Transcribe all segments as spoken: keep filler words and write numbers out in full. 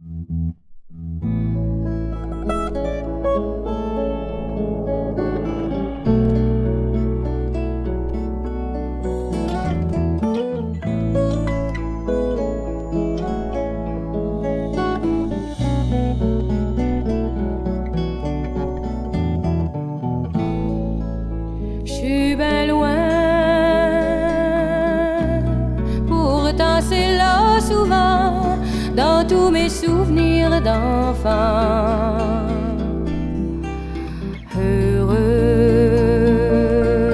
Dans tous mes souvenirs d'enfant heureux,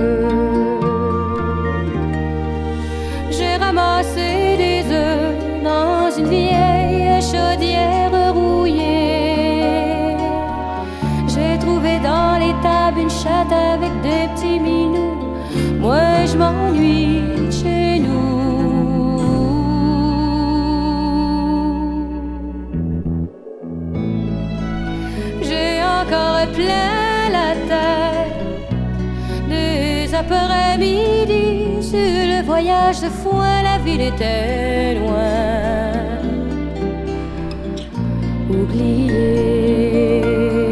j'ai ramassé des œufs dans une vieille chaudière rouillée. J'ai trouvé dans les tables une chatte avec des petits minous. Moi je m'ennuie de chez nous. Encore plein la tête des après-midi sur le voyage de foin, la ville était loin, oubliée.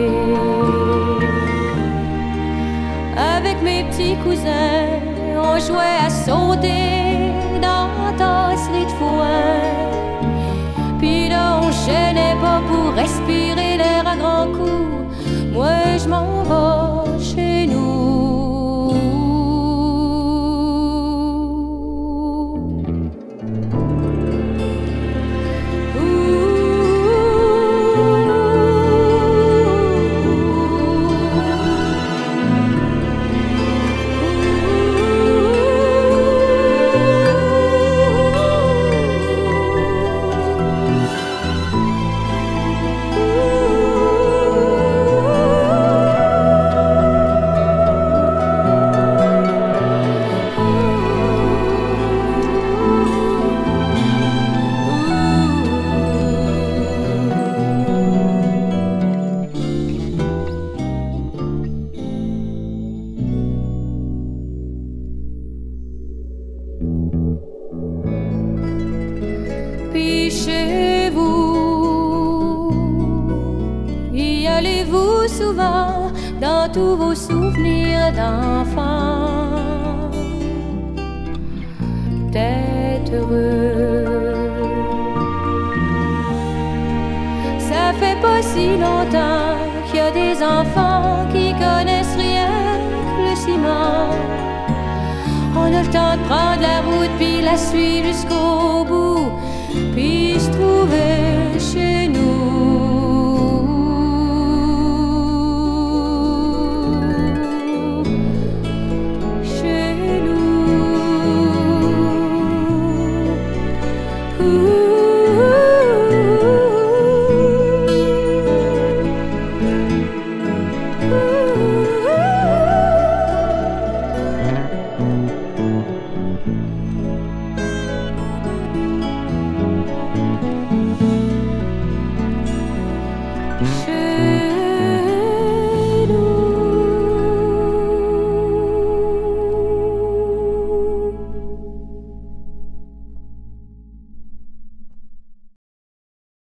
Avec mes petits cousins, on jouait à sauter dans la tasserie de foin. Puis là on chaînait pas pour respirer l'air à grands coups. Moi je m'en vais chez nous. Puis chez vous, y allez-vous souvent dans tous vos souvenirs d'enfants? Peut-être heureux. Ça fait pas si longtemps qu'il y a des enfants qui connaissent rien que le ciment. On a le temps de prendre la route puis la suivre jusqu'au bout, puis se trouver